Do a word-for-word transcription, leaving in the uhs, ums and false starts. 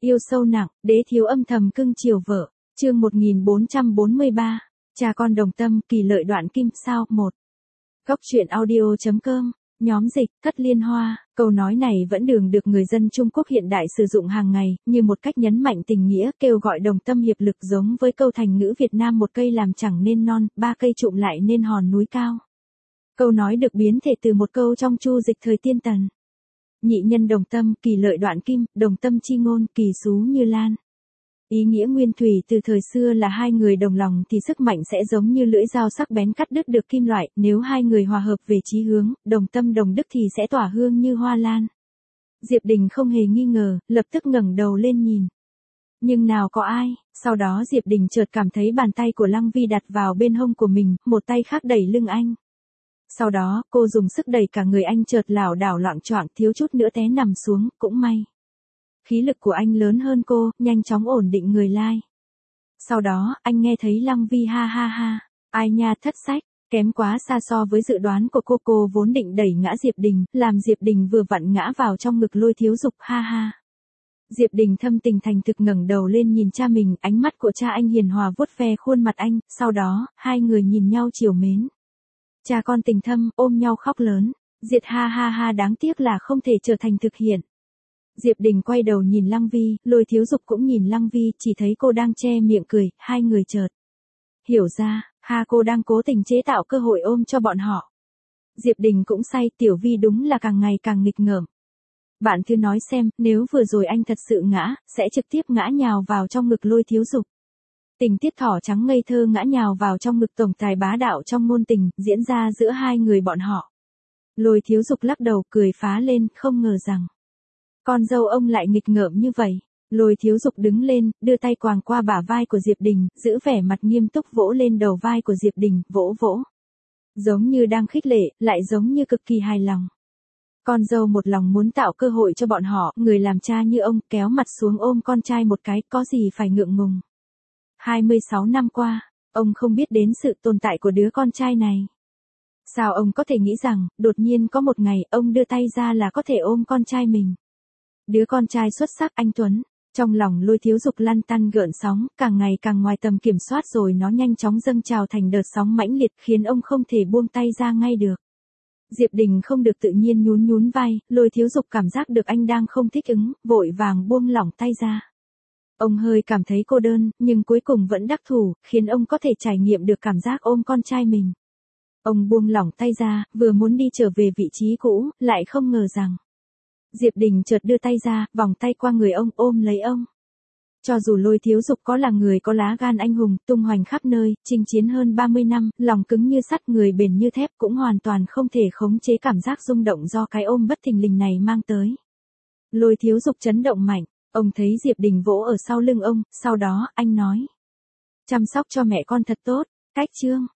Yêu sâu nặng, đế thiếu âm thầm cưng chiều vợ. Chương một nghìn bốn trăm bốn mươi ba. Cha con đồng tâm, kỳ lợi đoạn kim sao một. Góc truyện audio chấm com. Nhóm dịch, Thất Liên Hoa. Câu nói này vẫn đường được người dân Trung Quốc hiện đại sử dụng hàng ngày, như một cách nhấn mạnh tình nghĩa, kêu gọi đồng tâm hiệp lực, giống với câu thành ngữ Việt Nam một cây làm chẳng nên non, ba cây trụm lại nên hòn núi cao. Câu nói được biến thể từ một câu trong Chu Dịch thời Tiên Tần. Nhị nhân đồng tâm, kỳ lợi đoạn kim, đồng tâm chi ngôn, kỳ xú như lan. Ý nghĩa nguyên thủy từ thời xưa là hai người đồng lòng thì sức mạnh sẽ giống như lưỡi dao sắc bén cắt đứt được kim loại, nếu hai người hòa hợp về chí hướng, đồng tâm đồng đức thì sẽ tỏa hương như hoa lan. Diệp Đình không hề nghi ngờ, lập tức ngẩng đầu lên nhìn. Nhưng nào có ai, sau đó Diệp Đình chợt cảm thấy bàn tay của Lăng Vi đặt vào bên hông của mình, một tay khác đẩy lưng anh. Sau đó, cô dùng sức đẩy cả người anh chợt lảo đảo loạng choạng, thiếu chút nữa té nằm xuống, cũng may. Khí lực của anh lớn hơn cô, nhanh chóng ổn định người lai. Sau đó, anh nghe thấy Lăng Vi ha ha ha, ai nha thất sách, kém quá xa so với dự đoán của cô. Cô vốn định đẩy ngã Diệp Đình, làm Diệp Đình vừa vặn ngã vào trong ngực Lôi Thiếu Dục, ha ha. Diệp Đình thâm tình thành thực ngẩng đầu lên nhìn cha mình, ánh mắt của cha anh hiền hòa vuốt ve khuôn mặt anh, sau đó, hai người nhìn nhau trìu mến. Cha con tình thâm, ôm nhau khóc lớn, Diệt ha ha ha, đáng tiếc là không thể trở thành thực hiện. Diệp Đình quay đầu nhìn Lăng Vi, Lôi Thiếu Dục cũng nhìn Lăng Vi, chỉ thấy cô đang che miệng cười, hai người chợt hiểu ra, ha cô đang cố tình chế tạo cơ hội ôm cho bọn họ. Diệp Đình cũng say, Tiểu Vi đúng là càng ngày càng nghịch ngợm. Bạn cứ nói xem, nếu vừa rồi anh thật sự ngã, sẽ trực tiếp ngã nhào vào trong ngực Lôi Thiếu Dục. Tình tiết thỏ trắng ngây thơ ngã nhào vào trong ngực tổng tài bá đạo trong ngôn tình, diễn ra giữa hai người bọn họ. Lôi Thiếu Dục lắc đầu cười phá lên, không ngờ rằng con dâu ông lại nghịch ngợm như vậy. Lôi Thiếu Dục đứng lên, đưa tay quàng qua bả vai của Diệp Đình, giữ vẻ mặt nghiêm túc vỗ lên đầu vai của Diệp Đình, vỗ vỗ. Giống như đang khích lệ, lại giống như cực kỳ hài lòng. Con dâu một lòng muốn tạo cơ hội cho bọn họ, người làm cha như ông, kéo mặt xuống ôm con trai một cái, có gì phải ngượng ngùng. hai mươi sáu năm qua, ông không biết đến sự tồn tại của đứa con trai này. Sao ông có thể nghĩ rằng, đột nhiên có một ngày, ông đưa tay ra là có thể ôm con trai mình. Đứa con trai xuất sắc anh Tuấn, trong lòng Lôi Thiếu Dục lăn tăn gợn sóng, càng ngày càng ngoài tầm kiểm soát rồi nó nhanh chóng dâng trào thành đợt sóng mãnh liệt khiến ông không thể buông tay ra ngay được. Diệp Đình không được tự nhiên nhún nhún vai, Lôi Thiếu Dục cảm giác được anh đang không thích ứng, vội vàng buông lỏng tay ra. Ông hơi cảm thấy cô đơn, nhưng cuối cùng vẫn đắc thủ, khiến ông có thể trải nghiệm được cảm giác ôm con trai mình. Ông buông lỏng tay ra, vừa muốn đi trở về vị trí cũ, lại không ngờ rằng Diệp Đình chợt đưa tay ra, vòng tay qua người ông, ôm lấy ông. Cho dù Lôi Thiếu Dục có là người có lá gan anh hùng, tung hoành khắp nơi, chinh chiến hơn ba mươi năm, lòng cứng như sắt, người bền như thép, cũng hoàn toàn không thể khống chế cảm giác rung động do cái ôm bất thình lình này mang tới. Lôi Thiếu Dục chấn động mạnh, ông thấy Diệp Đình vỗ ở sau lưng ông, sau đó, anh nói. Chăm sóc cho mẹ con thật tốt, cách chương.